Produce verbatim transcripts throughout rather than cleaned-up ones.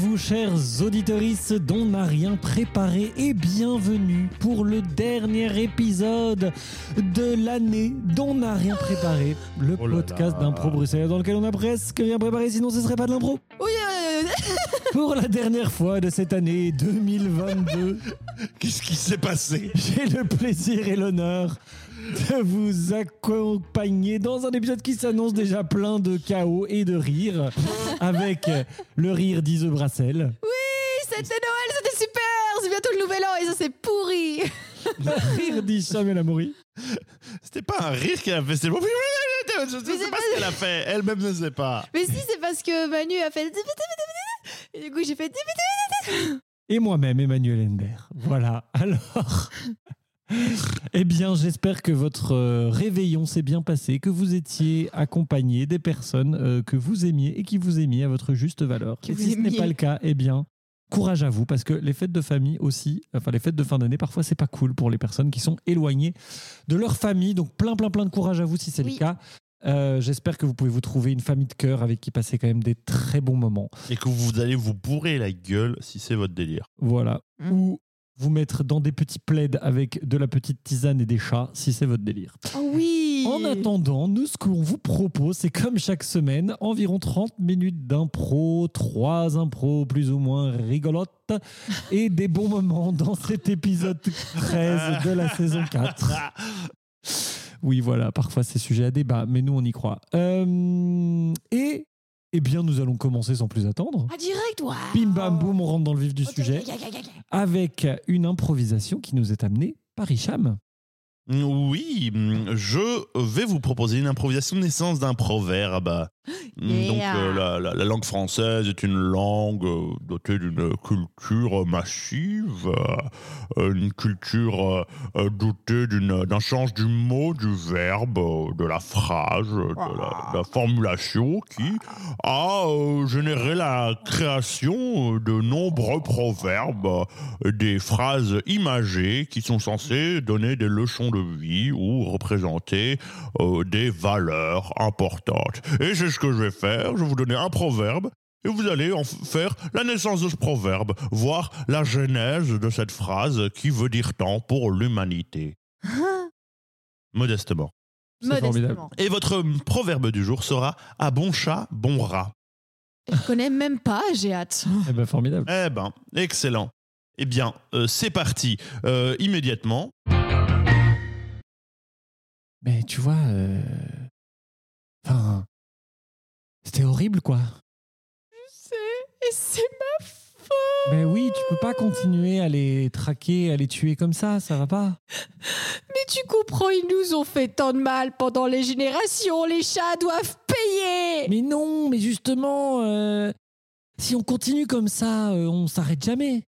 vous, chers auditeuristes dont n'a rien préparé, et bienvenue pour le dernier épisode de l'année dont n'a rien préparé, le Oh là podcast là. d'Impro Bruxelles dans lequel on a presque rien préparé, sinon ce serait pas de l'impro. Oui, euh, Pour la dernière fois de cette année deux mille vingt-deux, Qu'est-ce qui s'est passé? j'ai le plaisir et l'honneur de vous accompagner dans un épisode qui s'annonce déjà plein de chaos et de rires, avec le rire d'Ise Brassel, oui, c'était Noël, c'était super. C'est bientôt le nouvel an et ça c'est pourri. le rire d'Hicham El Amouri, C'était pas un rire qu'elle a fait, c'était... Je ne sais c'est pas pas- ce qu'elle a fait, elle-même ne sait pas. Mais si, c'est parce que Manu a fait. Et du coup, j'ai fait. et moi-même, Emmanuel Henbert. Voilà, alors... Eh bien, j'espère que votre euh, réveillon s'est bien passé, que vous étiez accompagné des personnes euh, que vous aimiez et qui vous aimiez à votre juste valeur. Que Et vous si ce n'est aimiez. pas le cas, eh bien, courage à vous, parce que les fêtes de famille aussi, enfin les fêtes de fin d'année, parfois c'est pas cool pour les personnes qui sont éloignées de leur famille. Donc plein, plein, plein de courage à vous si c'est Oui. le cas. Euh, j'espère que vous pouvez vous trouver une famille de cœur avec qui passer quand même des très bons moments. Et que vous allez vous bourrer la gueule si c'est votre délire. Voilà. Mm. Ou vous mettre dans des petits plaids avec de la petite tisane et des chats si c'est votre délire. Oh oui. En attendant, nous, ce qu'on vous propose, c'est comme chaque semaine, environ trente minutes d'impro, trois impros plus ou moins rigolotes et des bons moments dans cet épisode treize de la saison quatre. Oui, voilà, parfois c'est sujet à débat, mais nous, on y croit. Euh, et, eh bien, nous allons commencer sans plus attendre. Ah, direct, waouh. Bim bam boum, on rentre dans le vif du Ok, sujet ok, ok, ok. avec une improvisation qui nous est amenée par Hicham. Oui, je vais vous proposer une improvisation de naissance d'un proverbe. Yeah. Donc euh, la, la- la langue française est une langue euh, dotée d'une culture massive, euh, une culture euh, dotée d'une- d'un sens du mot, du verbe, euh, de la phrase, de la, de la formulation qui a euh, généré la création de nombreux proverbes, euh, des phrases imagées qui sont censées donner des leçons de vie ou représenter euh, des valeurs importantes. Et c'est ce que je vais faire, je vais vous donner un proverbe et vous allez en f- faire la naissance de ce proverbe, voir la genèse de cette phrase qui veut dire tant pour l'humanité. Modestement. C'est formidable. Modestement. Et votre proverbe du jour sera « à bon chat, bon rat Je connais même pas, j'ai hâte. Eh ben, formidable. ». Eh ben, excellent. Eh bien, euh, c'est parti. Euh, immédiatement. Mais tu vois, euh, enfin, c'était horrible, quoi. C'est. Et c'est ma faute. Mais oui, tu peux pas continuer à les traquer, à les tuer comme ça, ça va pas. Mais tu comprends, ils nous ont fait tant de mal pendant les générations. Les chats doivent payer. Mais non, mais justement, euh, si on continue comme ça, euh, on s'arrête jamais.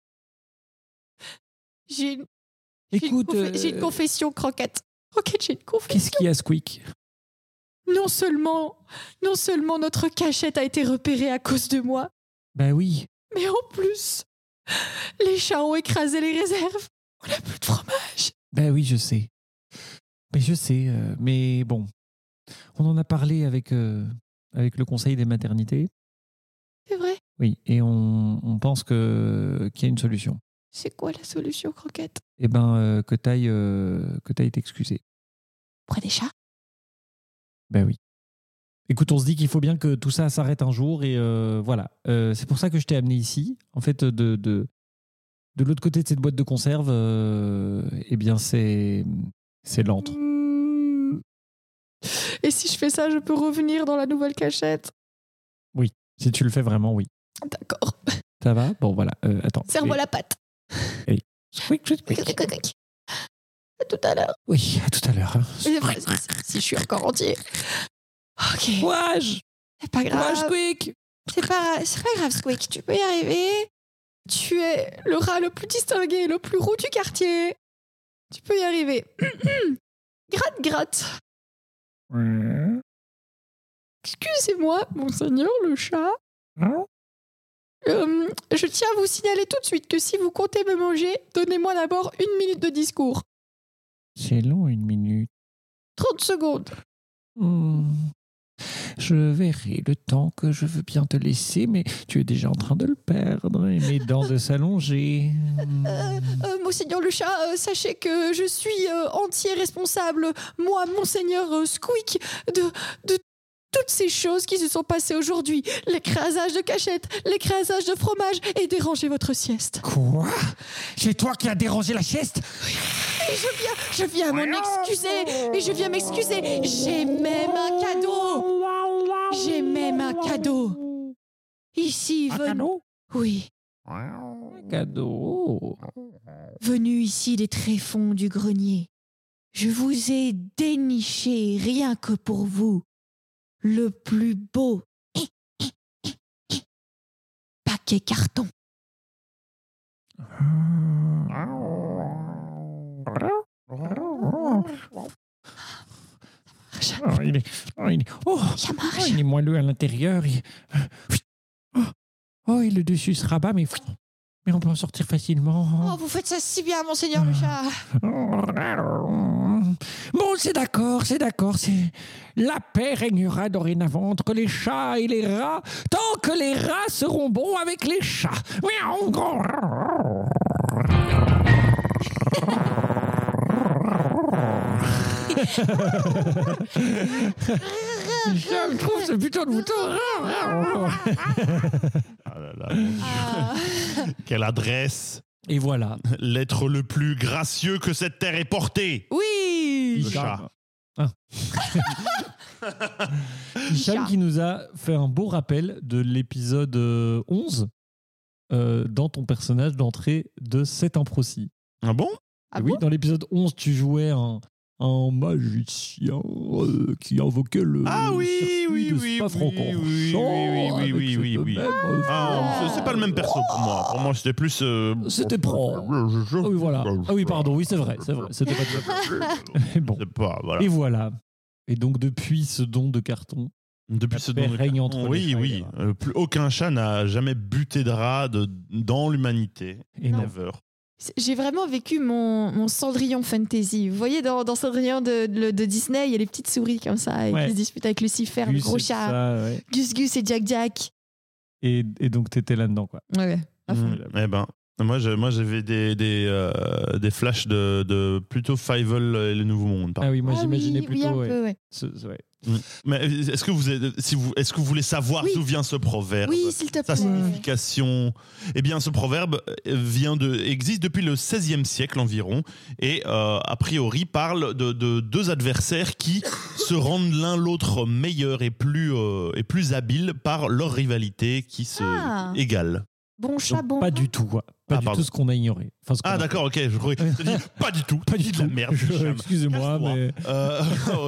J'ai une, j'ai une Écoute, conf- j'ai une euh, confession, Croquette. Croquette, j'ai une confession. qu'est-ce qu'il y a, Squeak? Non seulement, non seulement notre cachette a été repérée à cause de moi, Ben oui. mais en plus, les chats ont écrasé les réserves. On n'a plus de fromage. Ben oui, je sais. Mais je sais, euh, mais bon, on en a parlé avec, euh, avec le Conseil des maternités. C'est vrai. Oui, et on, on pense que, qu'il y a une solution. C'est quoi la solution, Croquette? Eh ben, euh, que t'ailles euh, que t'ailles t'excuser. Auprès des chats? Ben oui. Écoute, on se dit qu'il faut bien que tout ça s'arrête un jour et euh, voilà. Euh, c'est pour ça que je t'ai amené ici. En fait, de, de, de l'autre côté de cette boîte de conserve, euh, eh bien, c'est, c'est l'antre. Mmh. Et si je fais ça, je peux revenir dans la nouvelle cachette? Si tu le fais vraiment, oui. D'accord. Ça va? Bon, voilà. Euh, attends. Serre-moi la patte. Squeak, squeak, squeak. À tout à l'heure. Oui, à tout à l'heure. hein. Si, si je suis encore entier. Ok. Courage! C'est pas Courage, grave. Squeak! C'est pas, c'est pas grave, Squeak. Tu peux y arriver. Tu es le rat le plus distingué, le plus roux du quartier. Tu peux y arriver. Gratte, gratte. Excusez-moi, monseigneur le chat. Hein? Euh, je tiens à vous signaler tout de suite que si vous comptez me manger, donnez-moi d'abord une minute de discours. C'est long, une minute. trente secondes. Hmm. Je verrai le temps que je veux bien te laisser, mais tu es déjà en train de le perdre et mes dents de s'allonger. Euh, euh, Monseigneur le chat, euh, sachez que je suis euh, entier responsable, moi, Monseigneur euh, Squeak, de, de toutes ces choses qui se sont passées aujourd'hui. L'écrasage de cachette, l'écrasage de fromage et déranger votre sieste. Quoi? C'est toi qui as dérangé la sieste? Et je viens, je viens m'en excuser, et je viens m'excuser. J'ai même un cadeau. J'ai même un cadeau. Ici, Un venu... cadeau? Oui, Un cadeau. venu ici des tréfonds du grenier. Je vous ai déniché, rien que pour vous, le plus beau paquet carton. Oh, il est, oh, il est, oh, Ça oh, marche. il est moelleux à l'intérieur. Il, oh, oh, et le dessus se rabat, mais, mais on peut en sortir facilement. Oh, vous faites ça si bien, Monseigneur le chat. Bon, c'est d'accord, c'est d'accord. C'est... La paix régnera dorénavant entre les chats et les rats, tant que les rats seront bons avec les chats. Je trouve ce putain de bouton. Ah là là. Ah. Quelle adresse! Et voilà. L'être le plus gracieux que cette terre ait porté. Oui. Le chat. Ah. Hicham Chat. qui nous a fait un beau rappel de l'épisode euh, onze euh, dans ton personnage d'entrée de cet impro-ci. Ah bon? Ah Et oui, bon dans l'épisode onze, tu jouais un, un magicien euh, qui invoquait le Ah oui, circuit oui, de oui, Spa-Francorchamps oui, oui, oui, oui, avec oui, oui, cette oui. même, euh, Ah, Ah. c'est- c'est pas le même perso pour moi. Pour moi, c'était plus. euh, C'était pro. Ah oui, voilà. Ah oui, pardon, oui, c'est vrai, c'est vrai. C'était pas Mais bon. C'est pas, voilà. Et voilà. Et donc, depuis ce don de carton, Depuis la ce paix don de règne entre oui, les chats et oui. les rats. Euh, plus aucun chat n'a jamais buté de rat de, dans l'humanité. Et non. Never. J'ai vraiment vécu mon, mon Cendrillon fantasy. Vous voyez, dans, dans Cendrillon de, de, de Disney, il y a les petites souris comme ça et Ouais. qui se disputent avec Lucifer, le Gus gros et chat. ça, ouais. Gus Gus et Jack Jack. Et, et donc, t'étais là-dedans, quoi. Ouais, ouais. À fond. Mm. Eh ben, moi, je- moi, j'avais des, des, euh, des flashs de, de plutôt Fievel et le Nouveau Monde. par Ah oui, moi, Ah j'imaginais oui, plutôt. oui, un ouais. peu, ouais. Ce- ce- ouais. Mais est-ce que vous, êtes- si vous, est-ce que vous voulez savoir Oui. d'où vient ce proverbe? Oui, s'il te Sa plaît. signification. Eh bien, ce proverbe vient de, existe depuis le seizième siècle environ et, euh, a priori, parle de, de deux adversaires qui se rendent l'un l'autre meilleurs et plus, euh, et plus habiles par leur rivalité qui se Ah. égale. Bon chat, Donc, bon pas rat. du tout, quoi. Pas Ah, du pardon. tout ce qu'on a ignoré. Enfin, ce qu'on Ah, a d'accord, ok. Je croyais que tu dis pas du tout. Pas du Dis tout. de la merde. Je- Hicham. excusez-moi, Casse-toi. mais- Euh,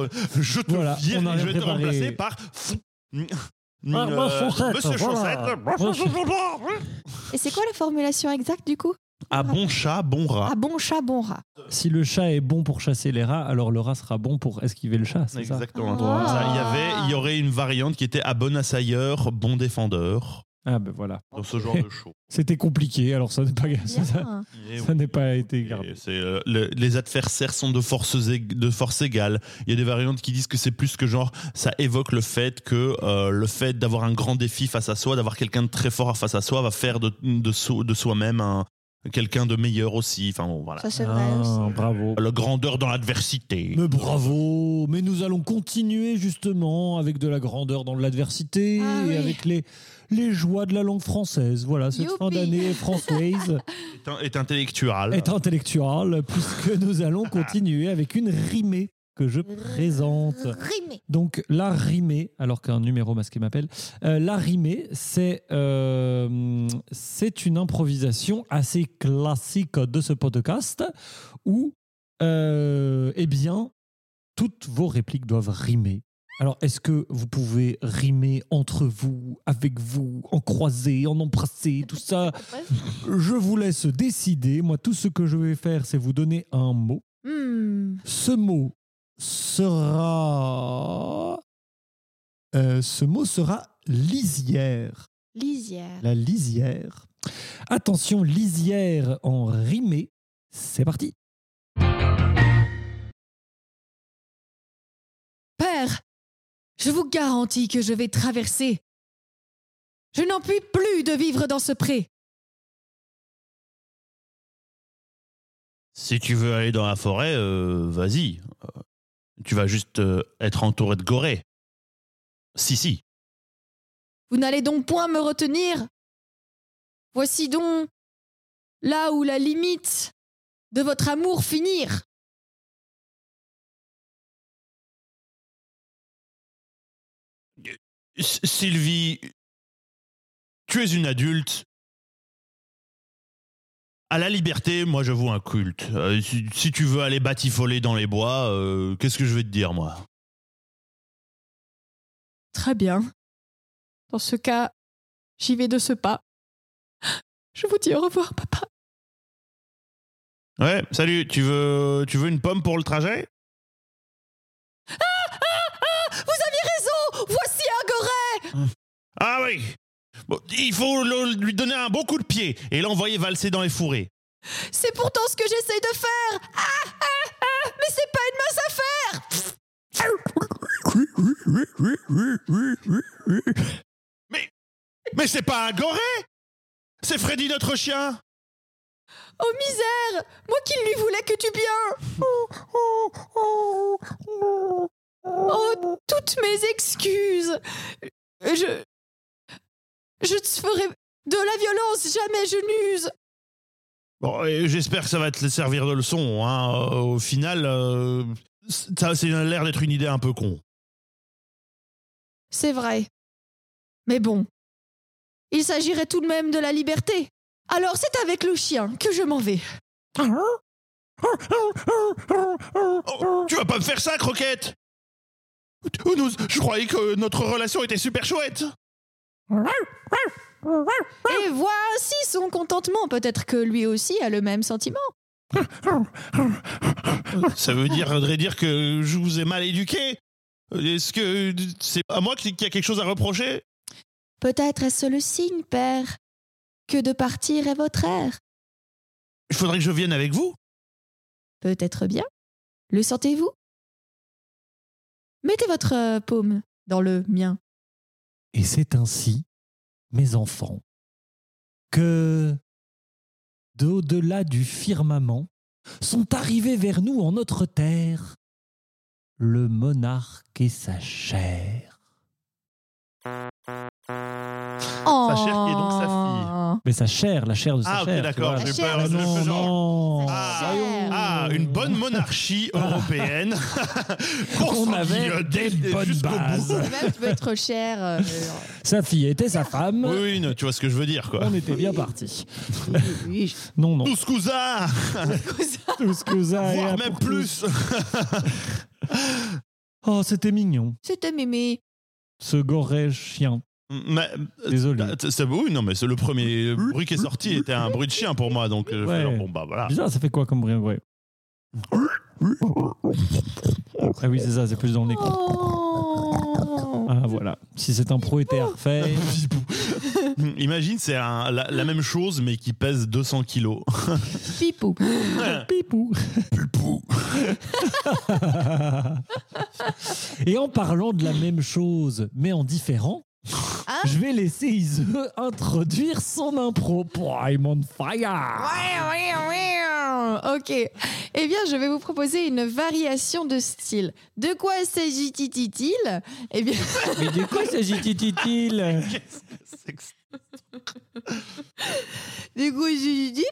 je te Voilà, vire on a et je vais te préparé. remplacer par. Une, Ah, euh, bah, Chaussette, Monsieur voilà. Chaussette. Et c'est quoi la formulation exacte du coup? Ah, bon chat, bon rat. Ah, bon chat, bon rat. Si le chat est bon pour chasser les rats, alors le rat sera bon pour esquiver le chat, c'est ça? Exactement. Ah. Ça, il y avait, il y aurait une variante qui était à bon assailleur, bon défendeur. Ah ben voilà. Dans ce genre de show. C'était compliqué, alors ça n'est pas ça, ça- Bien. Et ça oui. n'est pas été Et gardé. c'est, euh, le- les adversaires sont de forces ég- de force égale. Il y a des variantes qui disent que c'est plus que genre ça évoque le fait que euh, le fait d'avoir un grand défi face à soi, d'avoir quelqu'un de très fort face à soi, va faire de, de, so- de soi-même un, quelqu'un de meilleur aussi. Enfin bon, voilà. Ça, c'est vrai Ah, aussi. bravo. La grandeur dans l'adversité. Mais bravo. Mais nous allons continuer justement avec de la grandeur dans l'adversité Ah et oui. avec les les joies de la langue française. Voilà, cette Youpi. fin d'année française Est, un- est intellectuel. est intellectuelle puisque nous allons continuer avec une rimée que je présente. Rimé. Donc la rimée, alors qu'un numéro masqué m'appelle, euh, la rimée, c'est euh, c'est une improvisation assez classique de ce podcast où, euh, eh bien, toutes vos répliques doivent rimer. Alors, est-ce que vous pouvez rimer entre vous, avec vous, en croisé, en embrassé, tout ça? Je vous laisse décider. Moi, tout ce que je vais faire, c'est vous donner un mot. Hmm. Ce mot sera... Euh, ce mot sera lisière. Lisière. La lisière. Attention, lisière en rimé. C'est parti. Père, Je vous garantis que je vais traverser. Je n'en puis plus de vivre dans ce pré. Si tu veux aller dans la forêt, euh, vas-y. Euh, tu vas juste euh, être entouré de gorées. Si, si. Vous n'allez donc point me retenir. Voici donc là où la limite de votre amour finir. S- Sylvie, tu es une adulte. À la liberté, moi, je voue un culte. Euh, si, si tu veux aller batifoler dans les bois, euh, qu'est-ce que je vais te dire, moi? Très bien. Dans ce cas, j'y vais de ce pas. Je vous dis au revoir, papa. Ouais, salut, tu veux, tu veux une pomme pour le trajet? Ah, ah, ah, vous aviez raison. Voici un goret. Ah oui. Bon, il faut le- lui donner un bon coup de pied et l'envoyer valser dans les fourrés. C'est pourtant ce que j'essaye de faire. Ah, ah, ah, mais c'est pas une mince affaire. Mais, mais c'est pas un goret! C'est Freddy, notre chien! Oh misère, moi qui lui voulais que du bien. Oh, toutes mes excuses. Je... Je te ferai de la violence, jamais je n'use. Bon, et j'espère que ça va te servir de leçon. Hein. Euh, Au final, euh, ça, c'est l'air d'être une idée un peu con. C'est vrai. Mais bon, il s'agirait tout de même de la liberté. Alors c'est avec le chien que je m'en vais. Oh, tu vas pas me faire ça, Croquette! Oh, nous- je croyais que notre relation était super chouette. Et voici son contentement. Peut-être que lui aussi a le même sentiment. Ça veut dire, voudrait dire que je vous ai mal éduqué? Est-ce que c'est à moi qui qui a quelque chose à reprocher? Peut-être est-ce le signe, père, que de partir est votre air. Il faudrait que je vienne avec vous? Peut-être bien. Le sentez-vous? Mettez votre euh, paume dans le mien. Et c'est ainsi, mes enfants, que d'au-delà du firmament sont arrivés vers nous en notre terre le monarque et sa chair. Oh. Sa chair qui est donc sa fille. Mais sa chair, la chair de sa Ah, ok, chair. tu d'accord, vois. j'ai La chair, peur. la je non, fais genre- non. Ah, Chair. ah, une bonne monarchie européenne. On avait des bonnes jusqu'au bout. bases. Même tu peux être cher. euh, Sa fille était sa femme. Oui, oui, non, tu vois ce que je veux dire, quoi. On était bien partis. oui, oui, Non, non. Tous cousins, Tout ce que ça a voire et même pour plus. Oh, c'était mignon. C'était mémé. Ce goret chien. Mais, euh, Désolé. c'est- c'est- oui, non, mais c'est le premier bruit qui est sorti était un bruit de chien pour moi, donc euh, je fais Ouais. genre, bon bah voilà. Bizarre, ça fait quoi comme bruit, ouais. Ah oui, c'est ça, c'est plus dans le nez. Oh. Ah voilà. Si c'est un pro été à refaire. Imagine, c'est un- la, la même chose mais qui pèse deux cents kilos. Pipou. Pipou. Et en parlant de la même chose, mais en différent, Hein? je vais laisser Ise introduire son impro pour I'm on fire. Ouais, ouais, ouais. Ok. Eh bien, je vais vous proposer une variation de style. De quoi s'agit-il? Eh bien, Mais de quoi s'agit-il? C'est que c'est- de quoi s'agit-il?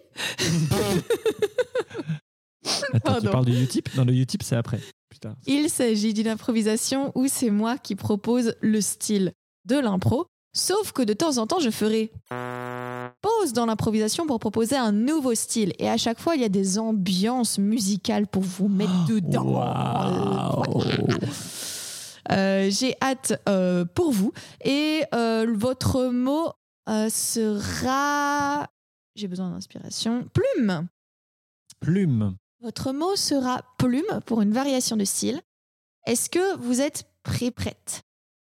Attends, tu Pardon. parles du Utip? Non, le Utip, c'est après. Putain. Il s'agit d'une improvisation où c'est moi qui propose le style de l'impro, sauf que de temps en temps, je ferai pause dans l'improvisation pour proposer un nouveau style. Et à chaque fois, il y a des ambiances musicales pour vous mettre dedans. Waouh. Euh, J'ai hâte euh, pour vous. Et euh, votre mot euh, sera... J'ai besoin d'inspiration. Plume. Plume. Votre mot sera plume pour une variation de style. Est-ce que vous êtes prêt, prête?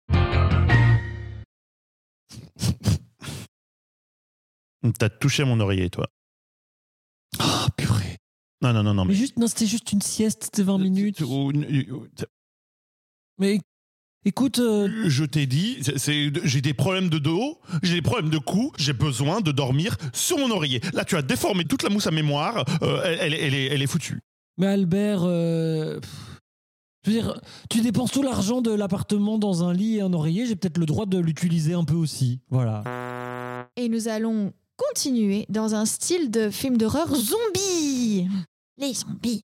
T'as touché mon oreiller, toi. Oh, purée. Non, non, non, non. Mais juste, non, c'était juste une sieste, c'était vingt minutes. Ou- ou- Mais Écoute, euh, Je t'ai dit, c'est, c'est- j'ai des problèmes de dos, j'ai des problèmes de cou, j'ai besoin de dormir sur mon oreiller. Là, tu as déformé toute la mousse à mémoire, euh, elle, elle est- elle est, elle est foutue. mais Albert, euh, pff, je veux dire, tu dépenses tout l'argent de l'appartement dans un lit et un oreiller, j'ai peut-être le droit de l'utiliser un peu aussi. Voilà. Et nous allons continuer dans un style de film d'horreur zombie. Les zombies.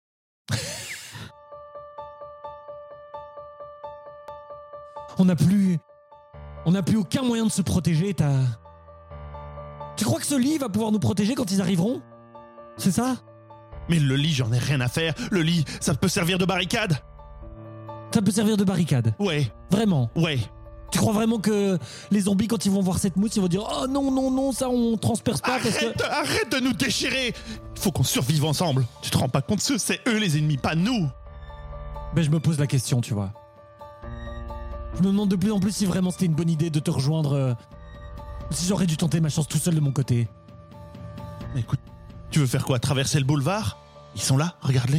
On n'a plus. On n'a plus aucun moyen de se protéger, t'as. Tu crois que ce lit va pouvoir nous protéger quand ils arriveront? C'est ça? Mais le lit, j'en ai rien à faire. Le lit, ça peut servir de barricade. Ça peut servir de barricade. Ouais, Vraiment. ouais. Tu crois vraiment que les zombies, quand ils vont voir cette mousse, ils vont dire oh non, non, non, ça on transperce pas parce que. Arrête, arrête de nous déchirer. Il faut qu'on survive ensemble. Tu te rends pas compte, ce- c'est eux les ennemis, pas nous. Ben, je me pose la question, tu vois. Je me demande de plus en plus si vraiment c'était une bonne idée de te rejoindre. euh, Si j'aurais dû tenter ma chance tout seul de mon côté. Écoute, tu veux faire quoi? Traverser le boulevard? Ils sont là, regarde-les.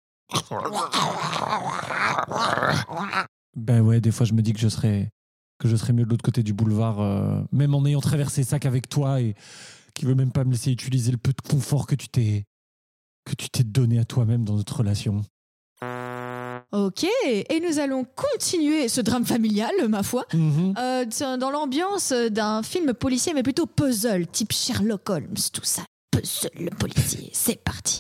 Ben ouais, des fois je me dis que je serais, que je serais mieux de l'autre côté du boulevard, euh, même en ayant traversé ça qu'avec toi et qui veut même pas me laisser utiliser le peu de confort que tu t'es, que tu t'es donné à toi-même dans notre relation. Ok, et nous allons continuer ce drame familial, ma foi, Mhm. euh, dans l'ambiance d'un film policier, mais plutôt puzzle, type Sherlock Holmes, tout ça. Puzzle, le policier, c'est parti.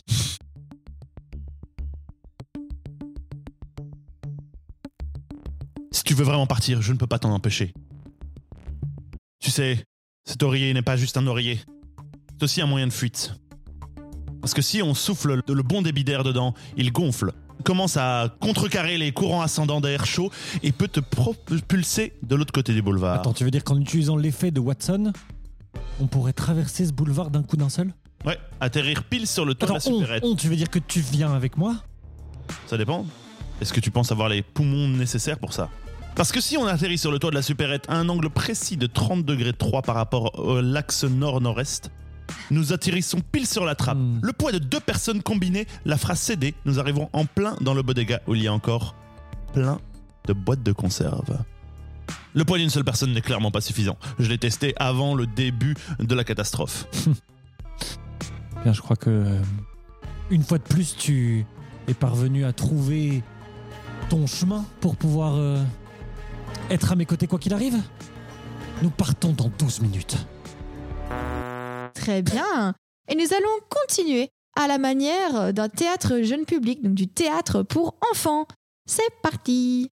Si tu veux vraiment partir, je ne peux pas t'en empêcher. Tu sais, cet oreiller n'est pas juste un oreiller. C'est aussi un moyen de fuite. Parce que si on souffle le bon débit d'air dedans, il gonfle, commence à contrecarrer les courants ascendants d'air chaud et peut te propulser de l'autre côté du boulevard. Attends, tu veux dire qu'en utilisant l'effet de Watson, on pourrait traverser ce boulevard d'un coup d'un seul? Ouais, atterrir pile sur le toit Attends, de la on, supérette. on, tu veux dire que tu viens avec moi? Ça dépend. Est-ce que tu penses avoir les poumons nécessaires pour ça? Parce que si on atterrit sur le toit de la supérette à un angle précis de trente degrés trois par rapport à l'axe nord-nord-est, nous atterrissons pile sur la trappe. Hmm. Le poids de deux personnes combinées la fera céder. Nous arriverons en plein dans le bodega où il y a encore plein de boîtes de conserve. Le poids d'une seule personne n'est clairement pas suffisant. Je l'ai testé avant le début de la catastrophe. Bien, je crois que euh, une fois de plus, tu es parvenu à trouver ton chemin pour pouvoir euh, être à mes côtés quoi qu'il arrive. Nous partons dans douze minutes. Très bien. Et nous allons continuer à la manière d'un théâtre jeune public, donc du théâtre pour enfants. C'est parti.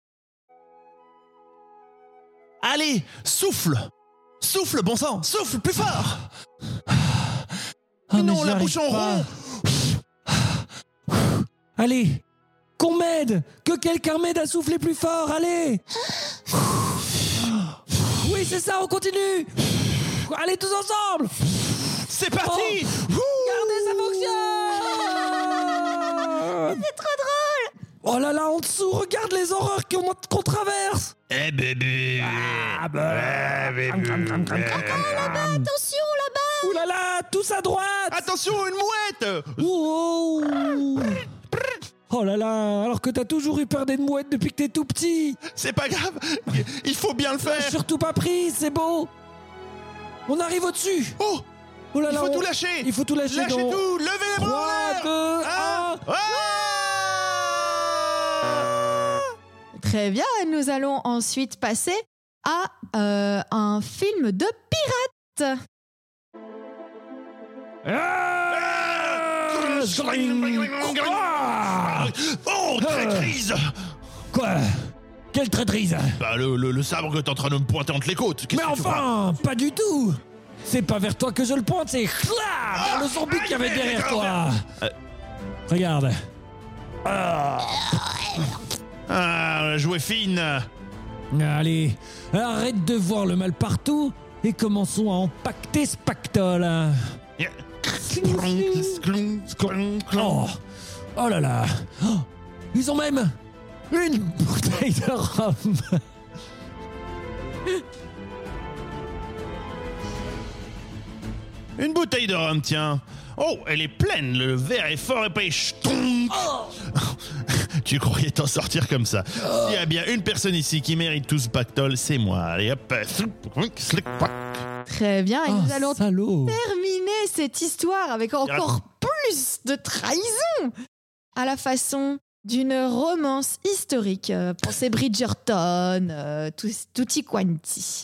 Allez, souffle! Souffle, bon sang! Souffle, plus fort! Ah, mais non, j'y la arrive bouche en pas. rond! Allez, qu'on m'aide! Que quelqu'un m'aide à souffler plus fort, allez! Oui, c'est ça, on continue! Allez, tous ensemble! C'est parti! Regardez, ça fonctionne! C'est trop drôle. Oh là là, en dessous, regarde les horreurs qu'on qu'on traverse! Eh bébé! Ah bah. Eh bébé! Attention là-bas. Ouh là là, tous à droite! Attention, une mouette! Oh, oh là là, alors que t'as toujours eu peur des mouettes depuis que t'es tout petit! C'est pas grave, il faut bien le faire! Surtout pas pris, c'est beau! On arrive au-dessus! Oh! Oh là Il là, faut on- tout lâcher! Il faut tout lâcher Lâchez dans... tout! Levez les bras en trois, l'air! deux, Un. un... Ah! Très bien. Et nous allons ensuite passer à euh, un film de pirates. Ah Quoi? Oh, traîtrise! Quoi? Quelle traîtrise? Bah, le, le, le sabre que t'es en train de me pointer entre les côtes. Qu'est-ce Mais que tu crois? enfin, pas du tout! C'est pas vers toi que je le pointe, c'est là, vers le zombie qu'il y avait derrière toi! Euh. Regarde. Ah. Ah, joué fine! Allez, arrête de voir le mal partout et commençons à empaqueter ce pactole. Oh, oh là là. Oh, ils ont même une bouteille de rhum. Une bouteille de rhum, tiens. Oh, elle est pleine, le verre est fort épais. Ch'tonk. Tu croyais t'en sortir comme ça. Oh. S'il y a bien une personne ici qui mérite tout ce pactole, c'est moi. Allez hop. Très bien, et Oh, nous allons salaud. terminer cette histoire avec encore plus de trahison à la façon d'une romance historique. Euh, pensez Bridgerton, euh, tout- tutti quanti.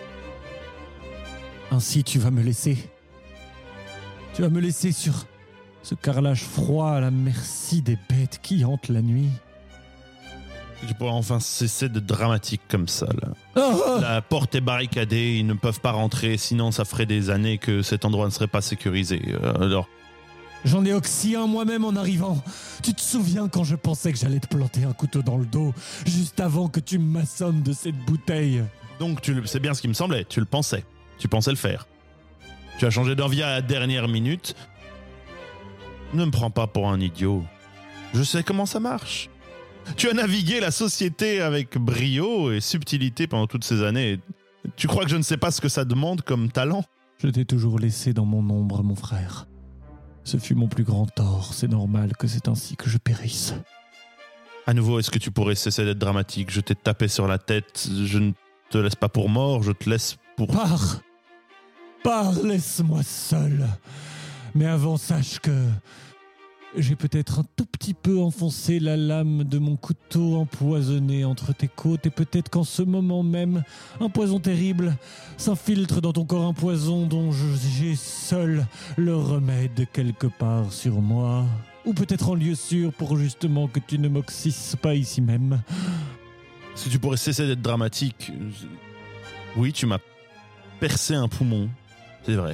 Ainsi, tu vas me laisser. Tu vas me laisser sur ce carrelage froid à la merci des bêtes qui hantent la nuit. Tu pourrais enfin cesser de dramatique comme ça, là. Oh, La porte est barricadée, ils ne peuvent pas rentrer, sinon ça ferait des années que cet endroit ne serait pas sécurisé. Euh, Alors, j'en ai oxy un moi-même en arrivant. Tu te souviens quand je pensais que j'allais te planter un couteau dans le dos, juste avant que tu m'assommes de cette bouteille? donc tu le- c'est bien ce qui me semblait, tu le pensais. Tu pensais le faire. Tu as changé d'envie à la dernière minute. Ne me prends pas pour un idiot. Je sais comment ça marche. Tu as navigué la société avec brio et subtilité pendant toutes ces années. Tu crois que je ne sais pas ce que ça demande comme talent ? Je t'ai toujours laissé dans mon ombre, mon frère. Ce fut mon plus grand tort. C'est normal que c'est ainsi que je périsse. À nouveau, est-ce que tu pourrais cesser d'être dramatique ? Je t'ai tapé sur la tête. Je ne te laisse pas pour mort, je te laisse pour... Pars. Pars, laisse-moi seul. Mais avant, sache que j'ai peut-être un tout petit peu enfoncé la lame de mon couteau empoisonné entre tes côtes, et peut-être qu'en ce moment même, un poison terrible s'infiltre dans ton corps, un poison dont je- j'ai seul le remède quelque part sur moi. Ou peut-être en lieu sûr pour justement que tu ne m'oxysses pas ici même. Est-ce que tu pourrais cesser d'être dramatique ? Oui, tu m'as percé un poumon. C'est vrai.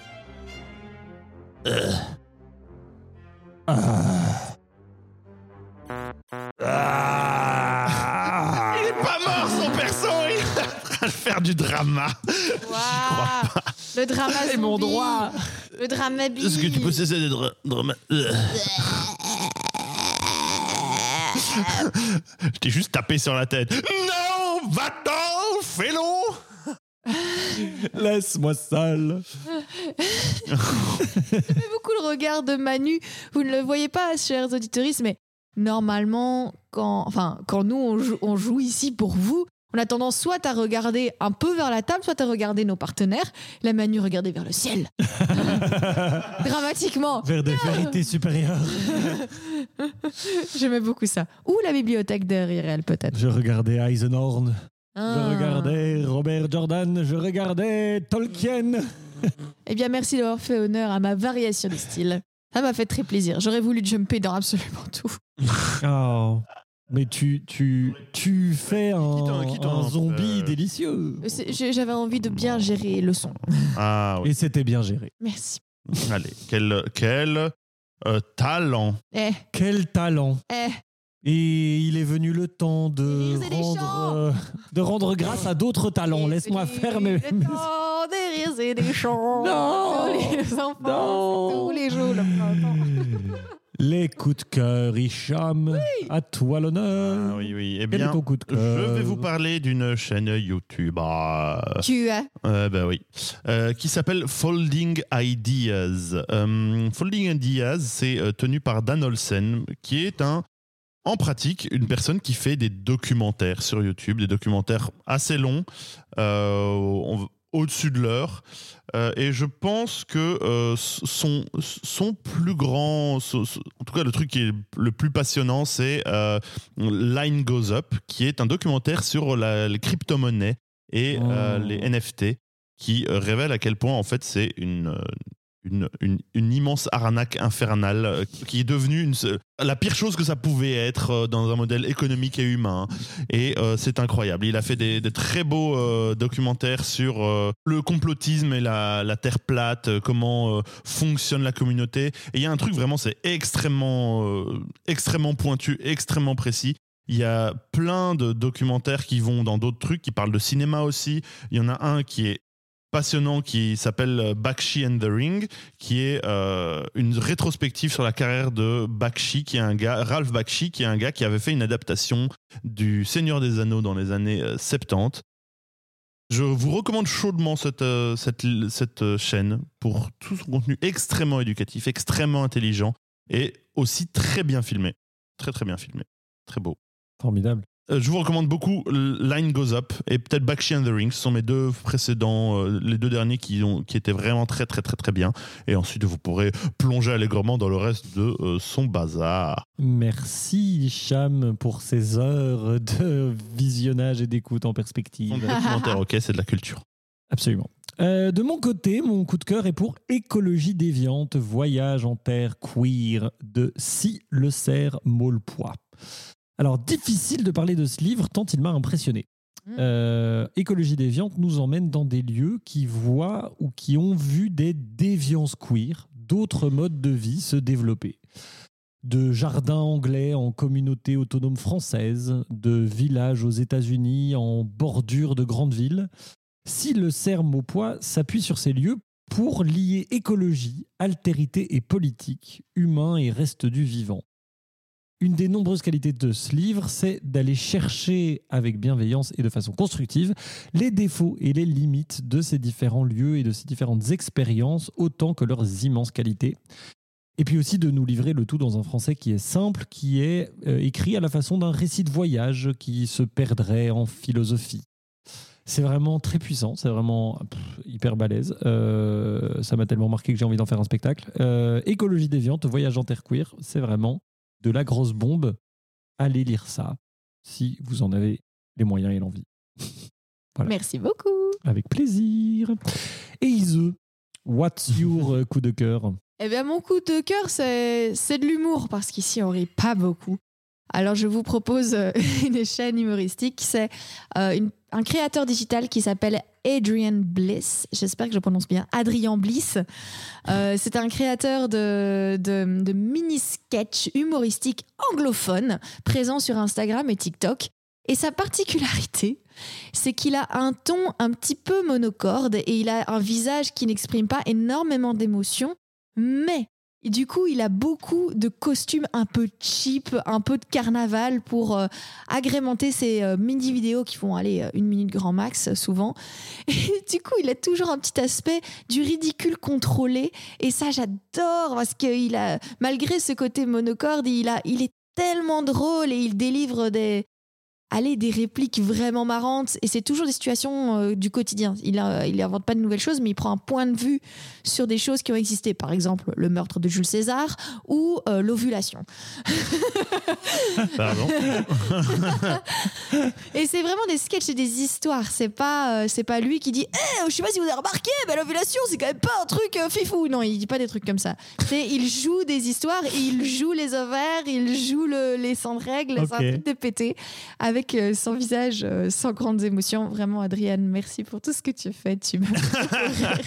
Euh. Ah. Il est pas mort, son perso. Il est en train de faire du drama. Waouh, le drama C'est mon zombie. droit. Le drama bi. Est-ce que tu peux cesser d'être drama... Euh. Je t'ai juste tapé sur la tête. Non, va-t'en, fais-le. Laisse-moi seul. J'aimais beaucoup le regard de Manu. Vous ne le voyez pas, chers auditeurs, mais normalement, quand, enfin, quand nous, on joue, on joue ici pour vous, on a tendance soit à regarder un peu vers la table, soit à regarder nos partenaires. La Manu regardait vers le ciel. Dramatiquement. Vers des vérités supérieures. J'aimais beaucoup ça. Ou la bibliothèque derrière elle, peut-être. Je regardais Eisenhorn. Je Ah. regardais Robert Jordan. Je regardais Tolkien. Eh bien, merci d'avoir fait honneur à ma variation de style. Ça m'a fait très plaisir. J'aurais voulu jumper dans absolument tout. Oh. Mais tu, tu, tu fais un, Quitte-en, quitte-en, un zombie euh. délicieux. C'est- j'ai- J'avais envie de bien gérer le son. Ah oui. Et c'était bien géré. Merci. Allez, quel, quel euh, talent. Eh, Quel talent. eh. Et il est venu le temps de Des rires et des chants. rendre, euh, de rendre grâce à d'autres talents. Laisse-moi faire mes... Le temps des rires et des chants. Non. Tous les enfants, Non. tous les jours, le printemps. Les coups de cœur, Hicham. À toi l'honneur. Ah oui, oui. Eh Quel est bien, ton coup de je cœur? vais vous parler d'une chaîne YouTube. Ah, Tu as. euh, bah oui. Euh, qui s'appelle Folding Ideas. Euh, Folding Ideas, c'est euh, tenu par Dan Olsen, qui est un, en pratique, une personne qui fait des documentaires sur YouTube, des documentaires assez longs, euh, on- au-dessus de l'heure. Euh, et je pense que euh, son, son plus grand, son- son- en tout cas le truc qui est le plus passionnant, c'est euh, Line Goes Up, qui est un documentaire sur la- les crypto-monnaies et euh, Oh. les N F T, qui euh, révèle à quel point en fait c'est une, euh, une, une, une immense arnaque infernale euh, qui est devenue une, se- la pire chose que ça pouvait être euh, dans un modèle économique et humain. Et euh, c'est incroyable. Il a fait des, des très beaux euh, documentaires sur euh, le complotisme et la, la terre plate, euh, comment euh, fonctionne la communauté. Et il y a un truc vraiment, c'est extrêmement, euh, extrêmement pointu, extrêmement précis. Il y a plein de documentaires qui vont dans d'autres trucs, qui parlent de cinéma aussi. Il y en a un qui est passionnant qui s'appelle Bakshi and the Ring, qui est euh, une rétrospective sur la carrière de Bakshi, qui est un gars, Ralph Bakshi, qui est un gars qui avait fait une adaptation du Seigneur des Anneaux dans les années euh, soixante-dix. Je vous recommande chaudement cette, euh, cette, cette chaîne pour tout son contenu extrêmement éducatif, extrêmement intelligent et aussi très bien filmé. Très très bien filmé. Très beau. Formidable. Euh, je vous recommande beaucoup Line Goes Up et peut-être Bakshi and the Ring. Ce sont mes deux précédents, euh, les deux derniers qui, ont, qui étaient vraiment très très très très bien. Et ensuite, vous pourrez plonger allègrement dans le reste de euh, son bazar. Merci Cham pour ces heures de visionnage et d'écoute en perspective. Donc, documentaire, ok, c'est de la culture. Absolument. Euh, de mon côté, mon coup de cœur est pour Écologie déviante, voyage en terre queer de Si Le Cerf Maulepoix. Alors, difficile de parler de ce livre tant il m'a impressionné. Mmh. Euh, Écologie déviante nous emmène dans des lieux qui voient ou qui ont vu des déviances queer, d'autres modes de vie se développer. De jardins anglais en communauté autonome française, de villages aux États-Unis en bordure de grandes villes. Si Le Cerf Maulepoix s'appuie sur ces lieux pour lier écologie, altérité et politique, humain et reste du vivant. Une des nombreuses qualités de ce livre, c'est d'aller chercher avec bienveillance et de façon constructive les défauts et les limites de ces différents lieux et de ces différentes expériences, autant que leurs immenses qualités. Et puis aussi de nous livrer le tout dans un français qui est simple, qui est euh, écrit à la façon d'un récit de voyage qui se perdrait en philosophie. C'est vraiment très puissant, c'est vraiment pff, hyper balèze. Euh, ça m'a tellement marqué que j'ai envie d'en faire un spectacle. Euh, Écologie déviante, voyage en terre queer, c'est vraiment de la grosse bombe. Allez lire ça si vous en avez les moyens et l'envie. Voilà. Merci beaucoup. Avec plaisir. Et Ise, what's your euh, coup de cœur? Eh bien, mon coup de cœur, c'est, c'est de l'humour, parce qu'ici, on rit pas beaucoup. Alors, je vous propose une chaîne humoristique. C'est euh, une, un créateur digital qui s'appelle Adrian Bliss. J'espère que je prononce bien. Adrien Bliss. Euh, c'est un créateur de, de, de mini-sketch humoristiques anglophones présent sur Instagram et TikTok. Et sa particularité, c'est qu'il a un ton un petit peu monocorde et il a un visage qui n'exprime pas énormément d'émotions, mais du coup, il a beaucoup de costumes un peu cheap, un peu de carnaval pour euh, agrémenter ses euh, mini-vidéos qui font aller euh, une minute grand max, souvent. Et du coup, il a toujours un petit aspect du ridicule contrôlé. Et ça, j'adore parce qu'il a, malgré ce côté monocorde, il, a, il est tellement drôle et il délivre des... Allez, des répliques vraiment marrantes, et c'est toujours des situations euh, du quotidien. Il a, il invente pas de nouvelles choses, mais il prend un point de vue sur des choses qui ont existé. Par exemple, le meurtre de Jules César ou euh, l'ovulation. Pardon. Et c'est vraiment des sketchs et des histoires. C'est pas, euh, c'est pas lui qui dit hey, « Je sais pas si vous avez remarqué, mais l'ovulation, c'est quand même pas un truc euh, fifou ». Non, il dit pas des trucs comme ça. C'est, il joue des histoires, et il joue les ovaires, il joue le, les sangs de règles, okay. C'est un truc de pété. Avec Avec son visage euh, sans grandes émotions. Vraiment, Adrienne, merci pour tout ce que tu fais. Tu m'as fait rire.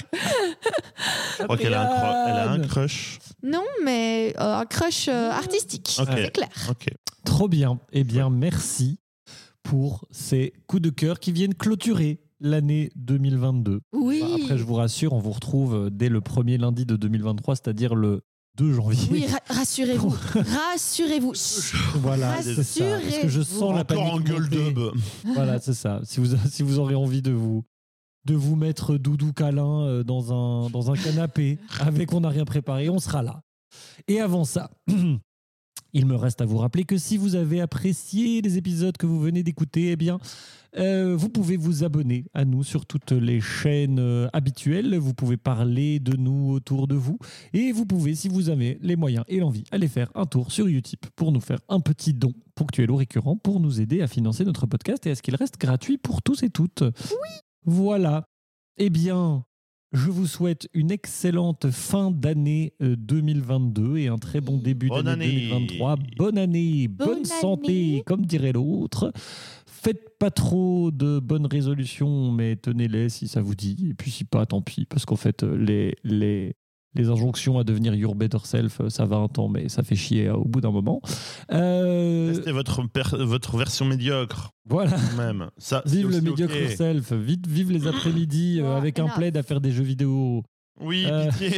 Je crois qu'elle a un, cru- elle a un crush. Non, mais euh, un crush euh, artistique, okay. C'est clair. Okay. Trop bien. Eh bien, merci pour ces coups de cœur qui viennent clôturer l'année deux mille vingt-deux. Oui. Après, je vous rassure, on vous retrouve dès le premier lundi de deux mille vingt-trois, c'est-à-dire le deux janvier. Oui, ra- rassurez-vous. rassurez-vous. Voilà, c'est ça. Parce que je sens la panique. Encore en gueule dub. Voilà, c'est ça. Si vous, si vous aurez envie de vous, de vous mettre doudou câlin dans un, dans un canapé avec On n'a rien préparé, on sera là. Et avant ça, il me reste à vous rappeler que si vous avez apprécié les épisodes que vous venez d'écouter, eh bien, euh, vous pouvez vous abonner à nous sur toutes les chaînes euh, habituelles. Vous pouvez parler de nous autour de vous. Et vous pouvez, si vous avez les moyens et l'envie, aller faire un tour sur Utip pour nous faire un petit don ponctuel ou récurrent pour nous aider à financer notre podcast et à ce qu'il reste gratuit pour tous et toutes. Oui. Voilà. Eh bien... je vous souhaite une excellente fin d'année deux mille vingt-deux et un très bon début bonne d'année année. deux mille vingt-trois. Bonne année, bonne, bonne santé, année. Comme dirait l'autre. Faites pas trop de bonnes résolutions, mais tenez-les si ça vous dit. Et puis si pas, tant pis, parce qu'en fait, les, les, les injonctions à devenir your better self, ça va un temps, mais ça fait chier au bout d'un moment. Euh... Restez votre, per- votre version médiocre. Voilà. Même. Ça, vive le mediocre okay. self. Vite, vive les après-midi euh, avec un plaid à faire des jeux vidéo. Oui, euh... pitié.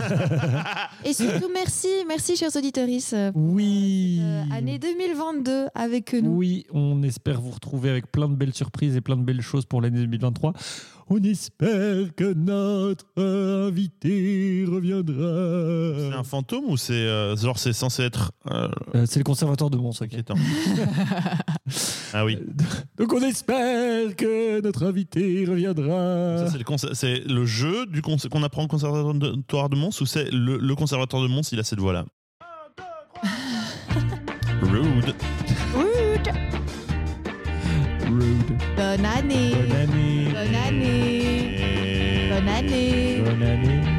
Et surtout, merci, merci chers auditeurs. Oui. Euh, année deux mille vingt-deux avec nous. Oui, on espère vous retrouver avec plein de belles surprises et plein de belles choses pour l'année deux mille vingt-trois. On espère que notre invité reviendra. C'est un fantôme ou c'est euh, genre c'est censé être euh, Euh, c'est le conservateur de Mons. ok. inquiétant? Ah oui. Donc on espère que notre invité reviendra. Ça, c'est, le conser- c'est le jeu du cons- qu'on apprend au conservatoire de Mons ou c'est le, le conservateur de Mons, il a cette voix-là? Rude. Rude. Rude. Bonne année. Bonne année. Bonne année. Et... Bonne année. Bonne année.